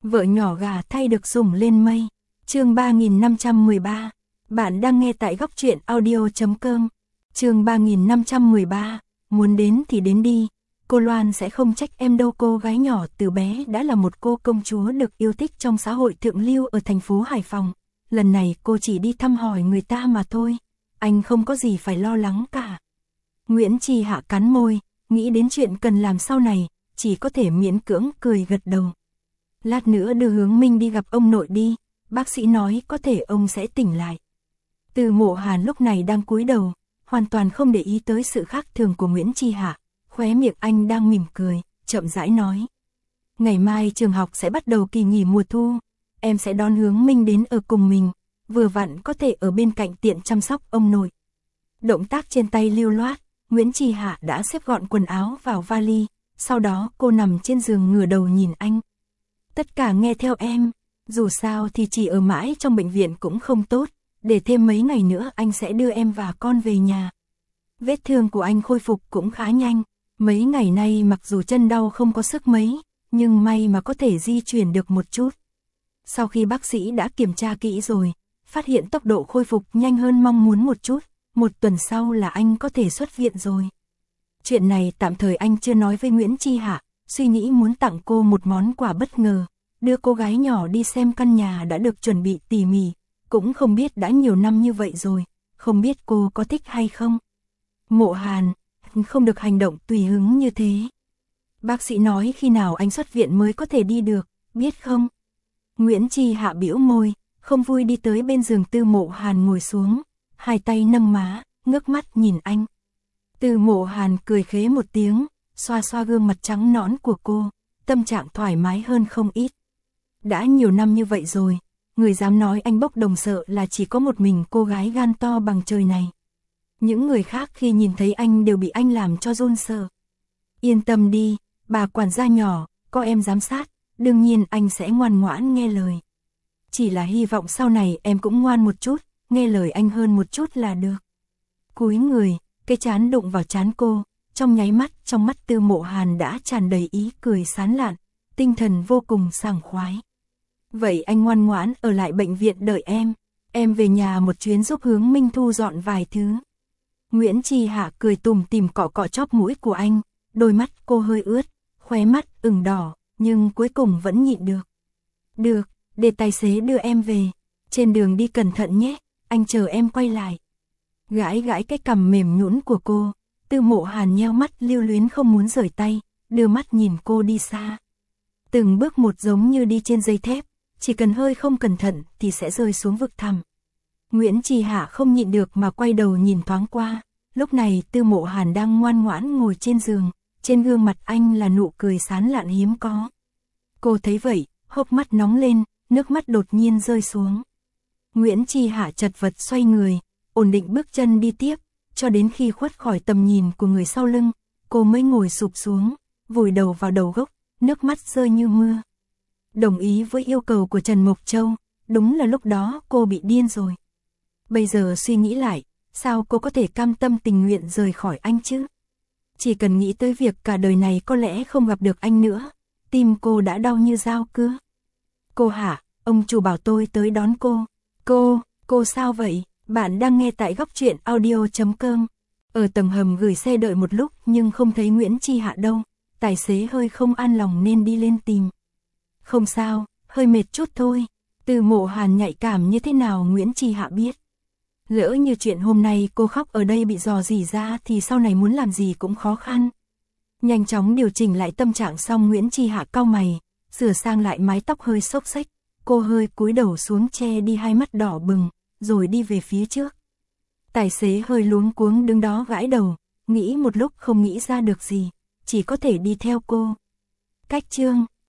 Vợ nhỏ gà thay được sủng lên mây. Chương 3513. Bạn đang nghe tại góc truyện audio.com. Chương 3513. Muốn đến thì đến đi. Cô Loan sẽ không trách em đâu, cô gái nhỏ từ bé đã là một cô công chúa được yêu thích trong xã hội thượng lưu ở thành phố Hải Phòng. Lần này cô chỉ đi thăm hỏi người ta mà thôi. Anh không có gì phải lo lắng cả. Nguyễn Chi Hạ cắn môi, nghĩ đến chuyện cần làm sau này, chỉ có thể miễn cưỡng cười gật đầu. Lát nữa đưa Hướng Minh đi gặp ông nội đi, bác sĩ nói có thể ông sẽ tỉnh lại. Từ Mộ Hàn lúc này đang cúi đầu, hoàn toàn không để ý tới sự khác thường của Nguyễn Chi Hạ, khóe miệng anh đang mỉm cười, chậm rãi nói. Ngày mai trường học sẽ bắt đầu kỳ nghỉ mùa thu, em sẽ đón Hướng Minh đến ở cùng mình, vừa vặn có thể ở bên cạnh tiện chăm sóc ông nội. Động tác trên tay lưu loát, Nguyễn Chi Hạ đã xếp gọn quần áo vào vali, sau đó cô nằm trên giường ngửa đầu nhìn anh. Tất cả nghe theo em, dù sao thì chỉ ở mãi trong bệnh viện cũng không tốt, để thêm mấy ngày nữa anh sẽ đưa em và con về nhà. Vết thương của anh khôi phục cũng khá nhanh, mấy ngày nay mặc dù chân đau không có sức mấy, nhưng may mà có thể di chuyển được một chút. Sau khi bác sĩ đã kiểm tra kỹ rồi, phát hiện tốc độ khôi phục nhanh hơn mong muốn một chút, một tuần sau là anh có thể xuất viện rồi. Chuyện này tạm thời anh chưa nói với Nguyễn Chi Hạ, suy nghĩ muốn tặng cô một món quà bất ngờ, đưa cô gái nhỏ đi xem căn nhà đã được chuẩn bị tỉ mỉ, cũng không biết đã nhiều năm như vậy rồi, không biết cô có thích hay không. Mộ Hàn, không được hành động tùy hứng như thế. Bác sĩ nói khi nào anh xuất viện mới có thể đi được, biết không? Nguyễn Chi Hạ bĩu môi, không vui đi tới bên giường Từ Mộ Hàn ngồi xuống, hai tay nâng má, ngước mắt nhìn anh. Từ Mộ Hàn cười khế một tiếng, xoa xoa gương mặt trắng nõn của cô, tâm trạng thoải mái hơn không ít. Đã nhiều năm như vậy rồi, người dám nói anh bốc đồng sợ là chỉ có một mình cô gái gan to bằng trời này. Những người khác khi nhìn thấy anh đều bị anh làm cho run sợ. Yên tâm đi, bà quản gia nhỏ, có em giám sát, đương nhiên anh sẽ ngoan ngoãn nghe lời. Chỉ là hy vọng sau này em cũng ngoan một chút, nghe lời anh hơn một chút là được. Cúi người, cái trán đụng vào trán cô, trong nháy mắt trong mắt Từ Mộ Hàn đã tràn đầy ý cười sán lạn, tinh thần vô cùng sảng khoái. Vậy anh ngoan ngoãn ở lại bệnh viện đợi em về nhà một chuyến giúp Hướng Minh thu dọn vài thứ. Nguyễn Chi Hạ cười tủm tỉm cọ cọ chóp mũi của anh, đôi mắt cô hơi ướt, khóe mắt ửng đỏ, nhưng cuối cùng vẫn nhịn được. Được, để tài xế đưa em về, trên đường đi cẩn thận nhé, anh chờ em quay lại. Gãi gãi cái cằm mềm nhũn của cô, Từ Mộ Hàn nheo mắt lưu luyến không muốn rời tay, đưa mắt nhìn cô đi xa. Từng bước một giống như đi trên dây thép, chỉ cần hơi không cẩn thận thì sẽ rơi xuống vực thẳm. Nguyễn Chi Hạ không nhịn được mà quay đầu nhìn thoáng qua, lúc này Từ Mộ Hàn đang ngoan ngoãn ngồi trên giường, trên gương mặt anh là nụ cười sán lạn hiếm có. Cô thấy vậy, hốc mắt nóng lên, nước mắt đột nhiên rơi xuống. Nguyễn Chi Hạ chật vật xoay người, ổn định bước chân đi tiếp, cho đến khi khuất khỏi tầm nhìn của người sau lưng, cô mới ngồi sụp xuống, vùi đầu vào đầu gốc, nước mắt rơi như mưa. Đồng ý với yêu cầu của Trần Mộc Châu, đúng là lúc đó cô bị điên rồi. Bây giờ suy nghĩ lại, sao cô có thể cam tâm tình nguyện rời khỏi anh chứ? Chỉ cần nghĩ tới việc cả đời này có lẽ không gặp được anh nữa, tim cô đã đau như dao cứa. Cô hả, ông chủ bảo tôi tới đón cô. Cô sao vậy? Bạn đang nghe tại góc truyện audio.com. Ở tầng hầm gửi xe đợi một lúc nhưng không thấy Nguyễn Chi Hạ đâu, tài xế hơi không an lòng nên đi lên tìm. Không sao, hơi mệt chút thôi. Từ Mộ Hàn nhạy cảm như thế nào Nguyễn Chi Hạ biết. Lỡ như chuyện hôm nay cô khóc ở đây bị dò dỉ ra thì sau này muốn làm gì cũng khó khăn. Nhanh chóng điều chỉnh lại tâm trạng xong Nguyễn Chi Hạ cau mày, sửa sang lại mái tóc hơi xốc xếch, cô hơi cúi đầu xuống che đi hai mắt đỏ bừng, rồi đi về phía trước. Tài xế hơi luống cuống đứng đó gãi đầu, nghĩ một lúc không nghĩ ra được gì, chỉ có thể đi theo cô. Cách chương